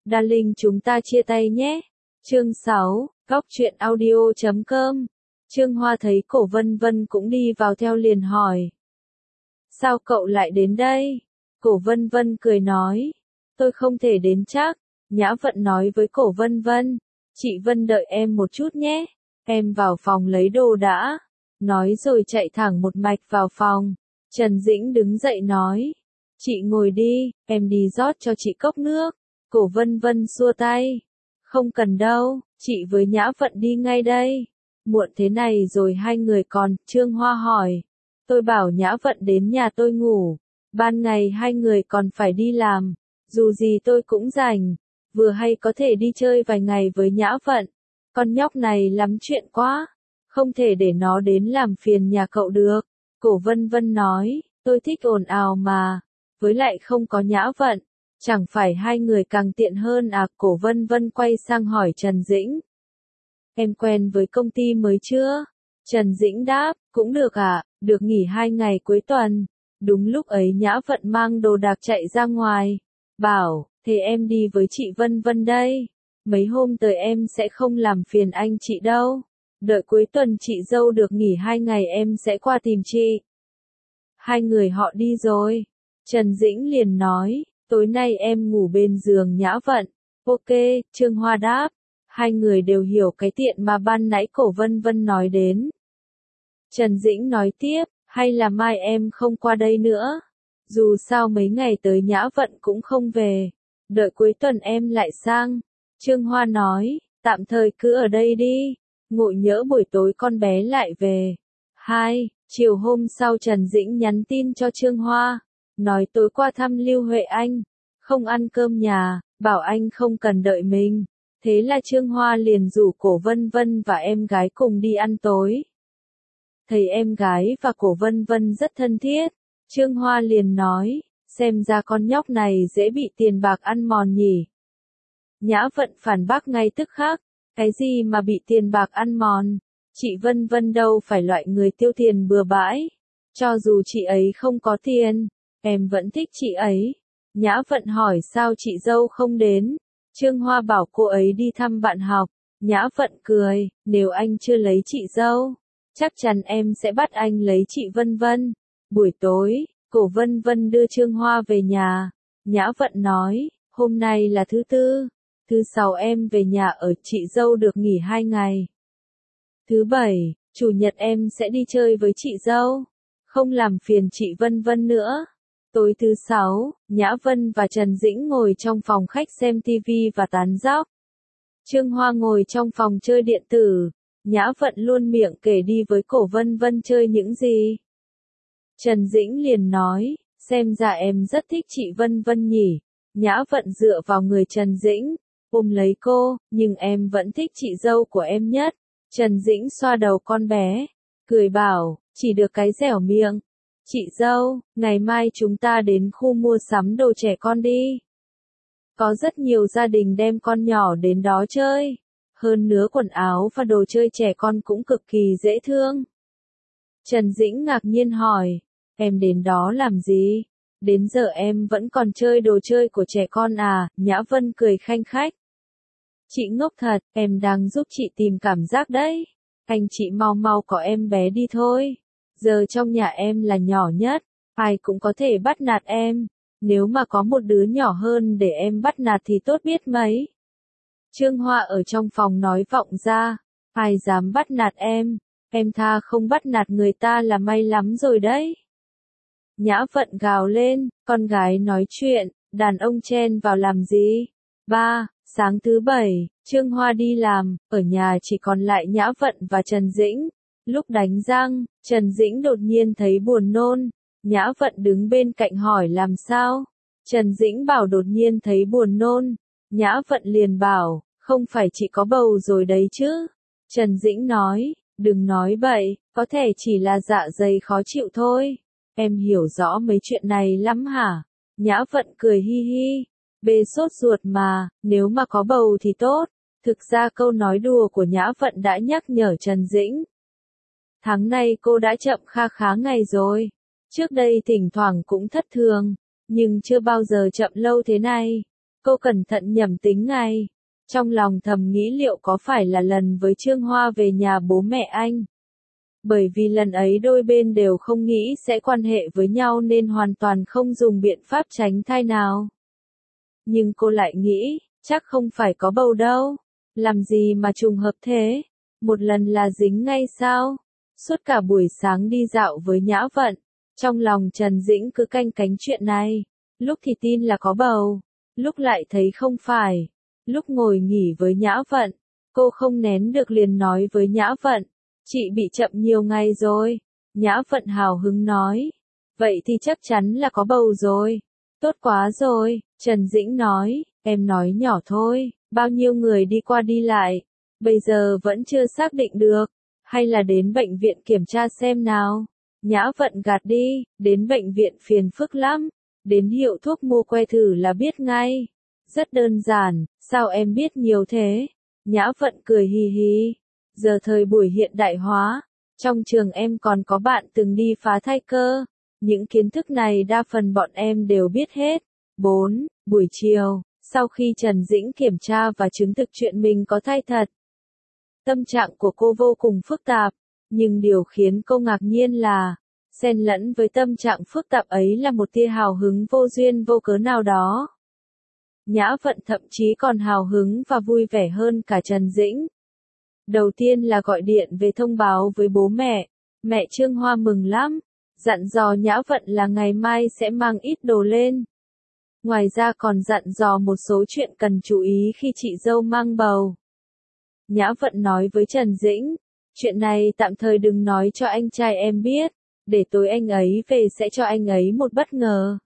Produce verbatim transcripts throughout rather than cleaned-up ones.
Darling chúng ta chia tay nhé. Chương sáu, Góc truyện audio chấm com. Trương Hoa thấy Cổ Vân Vân cũng đi vào theo liền hỏi. Sao cậu lại đến đây? Cổ Vân Vân cười nói. Tôi không thể đến chắc. Nhã Vận nói với Cổ Vân Vân. Chị Vân đợi em một chút nhé. Em vào phòng lấy đồ đã. Nói rồi chạy thẳng một mạch vào phòng. Trần Dĩnh đứng dậy nói. Chị ngồi đi, em đi rót cho chị cốc nước. Cổ Vân Vân xua tay. Không cần đâu, chị với Nhã Vận đi ngay đây. Muộn thế này rồi hai người còn, Trương Hoa hỏi. Tôi bảo Nhã Vận đến nhà tôi ngủ. Ban ngày hai người còn phải đi làm. Dù gì tôi cũng rảnh. Vừa hay có thể đi chơi vài ngày với Nhã Vận. Con nhóc này lắm chuyện quá. Không thể để nó đến làm phiền nhà cậu được. Cổ Vân Vân nói, tôi thích ồn ào mà. Với lại không có Nhã Vận. Chẳng phải hai người càng tiện hơn à? Cổ Vân Vân quay sang hỏi Trần Dĩnh. Em quen với công ty mới chưa? Trần Dĩnh đáp, cũng được ạ, à, được nghỉ hai ngày cuối tuần. Đúng lúc ấy Nhã Vận mang đồ đạc chạy ra ngoài. Bảo, thế em đi với chị Vân Vân đây. Mấy hôm tới em sẽ không làm phiền anh chị đâu. Đợi cuối tuần chị dâu được nghỉ hai ngày em sẽ qua tìm chị. Hai người họ đi rồi. Trần Dĩnh liền nói. Tối nay em ngủ bên giường Nhã Vận. Ok, Trương Hoa đáp. Hai người đều hiểu cái tiện mà ban nãy Cổ Vân Vân nói đến. Trần Dĩnh nói tiếp, hay là mai em không qua đây nữa. Dù sao mấy ngày tới Nhã Vận cũng không về. Đợi cuối tuần em lại sang. Trương Hoa nói, tạm thời cứ ở đây đi. Ngộ nhỡ buổi tối con bé lại về. Hai, chiều hôm sau Trần Dĩnh nhắn tin cho Trương Hoa. Nói tối qua thăm Lưu Huệ Anh, không ăn cơm nhà, bảo anh không cần đợi mình. Thế là Trương Hoa liền rủ Cổ Vân Vân và em gái cùng đi ăn tối. Thấy em gái và Cổ Vân Vân rất thân thiết, Trương Hoa liền nói, xem ra con nhóc này dễ bị tiền bạc ăn mòn nhỉ. Nhã Vận phản bác ngay tức khắc, cái gì mà bị tiền bạc ăn mòn, chị Vân Vân đâu phải loại người tiêu tiền bừa bãi. Cho dù chị ấy không có tiền, em vẫn thích chị ấy. Nhã Vận hỏi sao chị dâu không đến. Trương Hoa bảo cô ấy đi thăm bạn học. Nhã Vận cười, nếu anh chưa lấy chị dâu, chắc chắn em sẽ bắt anh lấy chị Vân Vân. Buổi tối, Cổ Vân Vân đưa Trương Hoa về nhà. Nhã Vận nói, hôm nay là thứ tư. Thứ sáu em về nhà ở, chị dâu được nghỉ hai ngày. Thứ bảy, chủ nhật em sẽ đi chơi với chị dâu. Không làm phiền chị Vân Vân nữa. Tối thứ sáu, Nhã Vân và Trần Dĩnh ngồi trong phòng khách xem tivi và tán dóc. Trương Hoa ngồi trong phòng chơi điện tử. Nhã Vận luôn miệng kể đi với Cổ Vân Vân chơi những gì. Trần Dĩnh liền nói, xem ra em rất thích chị Vân Vân nhỉ. Nhã Vận dựa vào người Trần Dĩnh, ôm lấy cô, nhưng em vẫn thích chị dâu của em nhất. Trần Dĩnh xoa đầu con bé, cười bảo, chỉ được cái dẻo miệng. Chị dâu, ngày mai chúng ta đến khu mua sắm đồ trẻ con đi. Có rất nhiều gia đình đem con nhỏ đến đó chơi. Hơn nữa quần áo và đồ chơi trẻ con cũng cực kỳ dễ thương. Trần Dĩnh ngạc nhiên hỏi, em đến đó làm gì? Đến giờ em vẫn còn chơi đồ chơi của trẻ con à? Nhã Vân cười khanh khách. Chị ngốc thật, em đang giúp chị tìm cảm giác đấy. Anh chị mau mau có em bé đi thôi. Giờ trong nhà em là nhỏ nhất, ai cũng có thể bắt nạt em. Nếu mà có một đứa nhỏ hơn để em bắt nạt thì tốt biết mấy. Trương Hoa ở trong phòng nói vọng ra, ai dám bắt nạt em, em tha không bắt nạt người ta là may lắm rồi đấy. Nhã Vận gào lên, con gái nói chuyện, đàn ông chen vào làm gì? Ba, sáng thứ bảy, Trương Hoa đi làm, ở nhà chỉ còn lại Nhã Vận và Trần Dĩnh. Lúc đánh răng, Trần Dĩnh đột nhiên thấy buồn nôn. Nhã Vận đứng bên cạnh hỏi làm sao? Trần Dĩnh bảo đột nhiên thấy buồn nôn. Nhã Vận liền bảo, không phải chị có bầu rồi đấy chứ? Trần Dĩnh nói, đừng nói bậy, có thể chỉ là dạ dày khó chịu thôi. Em hiểu rõ mấy chuyện này lắm hả? Nhã Vận cười hi hi. Bê sốt ruột mà, nếu mà có bầu thì tốt. Thực ra câu nói đùa của Nhã Vận đã nhắc nhở Trần Dĩnh. Tháng này cô đã chậm kha khá ngày rồi. Trước đây thỉnh thoảng cũng thất thường, nhưng chưa bao giờ chậm lâu thế này. Cô cẩn thận nhẩm tính ngay. Trong lòng thầm nghĩ liệu có phải là lần với Trương Hoa về nhà bố mẹ anh. Bởi vì lần ấy đôi bên đều không nghĩ sẽ quan hệ với nhau nên hoàn toàn không dùng biện pháp tránh thai nào. Nhưng cô lại nghĩ, chắc không phải có bầu đâu. Làm gì mà trùng hợp thế? Một lần là dính ngay sao? Suốt cả buổi sáng đi dạo với Nhã Vận, trong lòng Trần Dĩnh cứ canh cánh chuyện này. Lúc thì tin là có bầu, lúc lại thấy không phải. Lúc ngồi nghỉ với Nhã Vận, cô không nén được liền nói với Nhã Vận, chị bị chậm nhiều ngày rồi. Nhã Vận hào hứng nói, vậy thì chắc chắn là có bầu rồi. Tốt quá rồi, Trần Dĩnh nói, em nói nhỏ thôi, bao nhiêu người đi qua đi lại, bây giờ vẫn chưa xác định được, hay là đến bệnh viện kiểm tra xem nào. Nhã Vận gạt đi, đến bệnh viện phiền phức lắm, đến hiệu thuốc mua que thử là biết ngay. Rất đơn giản, sao em biết nhiều thế? Nhã Vận cười hì hì, giờ thời buổi hiện đại hóa, trong trường em còn có bạn từng đi phá thai cơ. Những kiến thức này đa phần bọn em đều biết hết. bốn. Buổi chiều, sau khi Trần Dĩnh kiểm tra và chứng thực chuyện mình có thai thật, tâm trạng của cô vô cùng phức tạp, nhưng điều khiến cô ngạc nhiên là, xen lẫn với tâm trạng phức tạp ấy là một tia hào hứng vô duyên vô cớ nào đó. Nhã Vận thậm chí còn hào hứng và vui vẻ hơn cả Trần Dĩnh. Đầu tiên là gọi điện về thông báo với bố mẹ, mẹ Trương Hoa mừng lắm, dặn dò Nhã Vận là ngày mai sẽ mang ít đồ lên. Ngoài ra còn dặn dò một số chuyện cần chú ý khi chị dâu mang bầu. Nhã Vận nói với Trần Dĩnh, chuyện này tạm thời đừng nói cho anh trai em biết, để tối anh ấy về sẽ cho anh ấy một bất ngờ.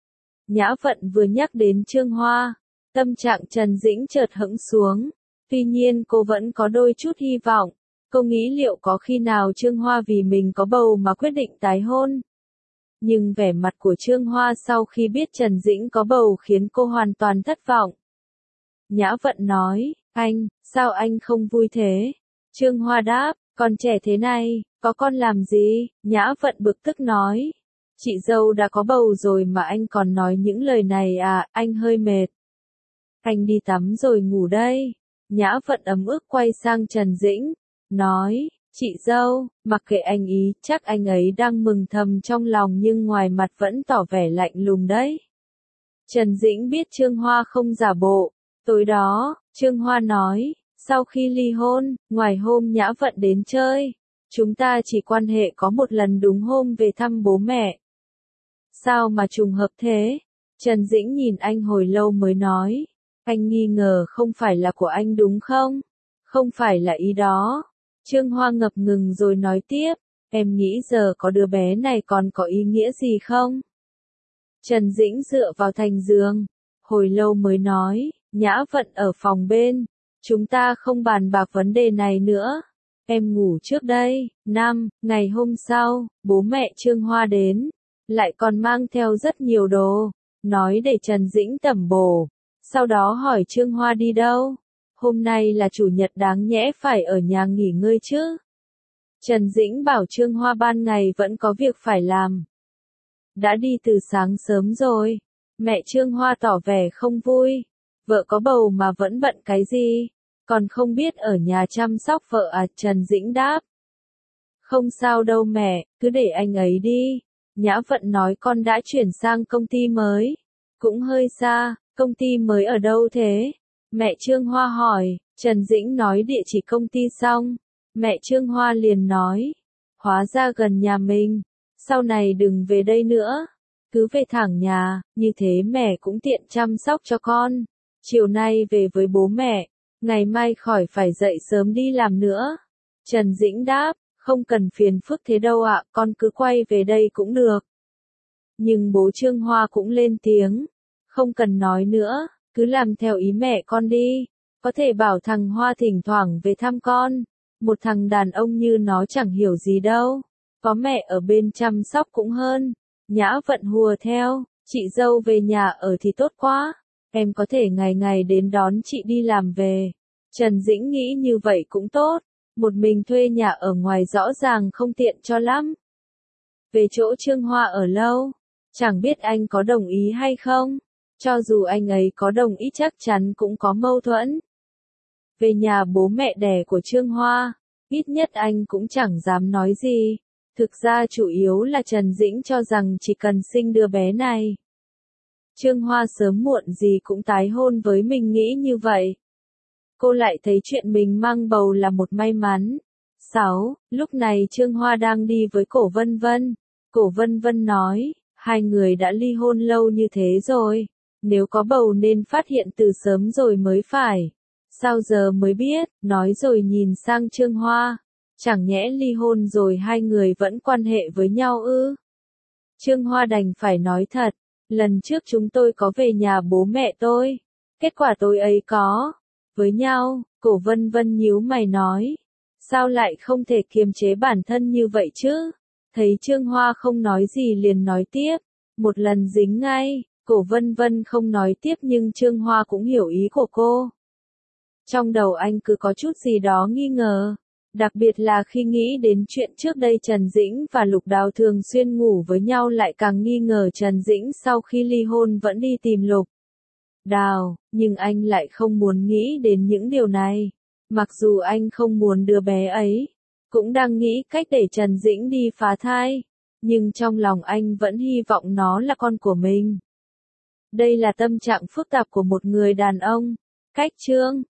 Nhã Vận vừa nhắc đến Trương Hoa, tâm trạng Trần Dĩnh chợt hững xuống, tuy nhiên cô vẫn có đôi chút hy vọng. Cô nghĩ liệu có khi nào Trương Hoa vì mình có bầu mà quyết định tái hôn. Nhưng vẻ mặt của Trương Hoa sau khi biết Trần Dĩnh có bầu khiến cô hoàn toàn thất vọng. Nhã Vận nói, anh, sao anh không vui thế? Trương Hoa đáp, còn trẻ thế này, có con làm gì? Nhã Vận bực tức nói, chị dâu đã có bầu rồi mà anh còn nói những lời này à, anh hơi mệt. Anh đi tắm rồi ngủ đây. Nhã Vận ấm ức quay sang Trần Dĩnh, nói, chị dâu, mặc kệ anh ý, chắc anh ấy đang mừng thầm trong lòng nhưng ngoài mặt vẫn tỏ vẻ lạnh lùng đấy. Trần Dĩnh biết Trương Hoa không giả bộ. Tối đó, Trương Hoa nói, sau khi ly hôn, ngoài hôm Nhã Vận đến chơi, chúng ta chỉ quan hệ có một lần đúng hôm về thăm bố mẹ. Sao mà trùng hợp thế? Trần Dĩnh nhìn anh hồi lâu mới nói, anh nghi ngờ không phải là của anh đúng không? Không phải là ý đó. Trương Hoa ngập ngừng rồi nói tiếp, em nghĩ giờ có đứa bé này còn có ý nghĩa gì không? Trần Dĩnh dựa vào thành giường, hồi lâu mới nói, Nhã Vận ở phòng bên, chúng ta không bàn bạc vấn đề này nữa. Em ngủ trước đây. Năm, ngày hôm sau, bố mẹ Trương Hoa đến, lại còn mang theo rất nhiều đồ, nói để Trần Dĩnh tẩm bổ. Sau đó hỏi Trương Hoa đi đâu? Hôm nay là chủ nhật đáng nhẽ phải ở nhà nghỉ ngơi chứ. Trần Dĩnh bảo Trương Hoa ban ngày vẫn có việc phải làm. Đã đi từ sáng sớm rồi. Mẹ Trương Hoa tỏ vẻ không vui. Vợ có bầu mà vẫn bận cái gì? Còn không biết ở nhà chăm sóc vợ à? Trần Dĩnh đáp. Không sao đâu mẹ, cứ để anh ấy đi. Nhã Vận nói con đã chuyển sang công ty mới. Cũng hơi xa, công ty mới ở đâu thế? Mẹ Trương Hoa hỏi. Trần Dĩnh nói địa chỉ công ty xong. Mẹ Trương Hoa liền nói. Hóa ra gần nhà mình. Sau này đừng về đây nữa. Cứ về thẳng nhà, như thế mẹ cũng tiện chăm sóc cho con. Chiều nay về với bố mẹ. Ngày mai khỏi phải dậy sớm đi làm nữa. Trần Dĩnh đáp. Không cần phiền phức thế đâu ạ, con cứ quay về đây cũng được. Nhưng bố Trương Hoa cũng lên tiếng. Không cần nói nữa, cứ làm theo ý mẹ con đi. Có thể bảo thằng Hoa thỉnh thoảng về thăm con. Một thằng đàn ông như nó chẳng hiểu gì đâu. Có mẹ ở bên chăm sóc cũng hơn. Nhã Vận hùa theo, chị dâu về nhà ở thì tốt quá. Em có thể ngày ngày đến đón chị đi làm về. Trần Dĩnh nghĩ như vậy cũng tốt. Một mình thuê nhà ở ngoài rõ ràng không tiện cho lắm. Về chỗ Trương Hoa ở lâu, chẳng biết anh có đồng ý hay không? Cho dù anh ấy có đồng ý chắc chắn cũng có mâu thuẫn. Về nhà bố mẹ đẻ của Trương Hoa, ít nhất anh cũng chẳng dám nói gì. Thực ra chủ yếu là Trần Dĩnh cho rằng chỉ cần sinh đứa bé này, Trương Hoa sớm muộn gì cũng tái hôn với mình, nghĩ như vậy. Cô lại thấy chuyện mình mang bầu là một may mắn. sáu. Lúc này Trương Hoa đang đi với Cổ Vân Vân. Cổ Vân Vân nói, hai người đã ly hôn lâu như thế rồi. Nếu có bầu nên phát hiện từ sớm rồi mới phải. Sao giờ mới biết, nói rồi nhìn sang Trương Hoa. Chẳng nhẽ ly hôn rồi hai người vẫn quan hệ với nhau ư? Trương Hoa đành phải nói thật. Lần trước chúng tôi có về nhà bố mẹ tôi. Kết quả tôi ấy có với nhau. Cổ Vân Vân nhíu mày nói. Sao lại không thể kiềm chế bản thân như vậy chứ? Thấy Trương Hoa không nói gì liền nói tiếp. Một lần dính ngay. Cổ Vân Vân không nói tiếp nhưng Trương Hoa cũng hiểu ý của cô. Trong đầu anh cứ có chút gì đó nghi ngờ. Đặc biệt là khi nghĩ đến chuyện trước đây Trần Dĩnh và Lục Đào thường xuyên ngủ với nhau, lại càng nghi ngờ Trần Dĩnh sau khi ly hôn vẫn đi tìm Lục Đào, nhưng anh lại không muốn nghĩ đến những điều này. Mặc dù anh không muốn đứa bé ấy, cũng đang nghĩ cách để Trần Dĩnh đi phá thai, nhưng trong lòng anh vẫn hy vọng nó là con của mình. Đây là tâm trạng phức tạp của một người đàn ông. Cách chương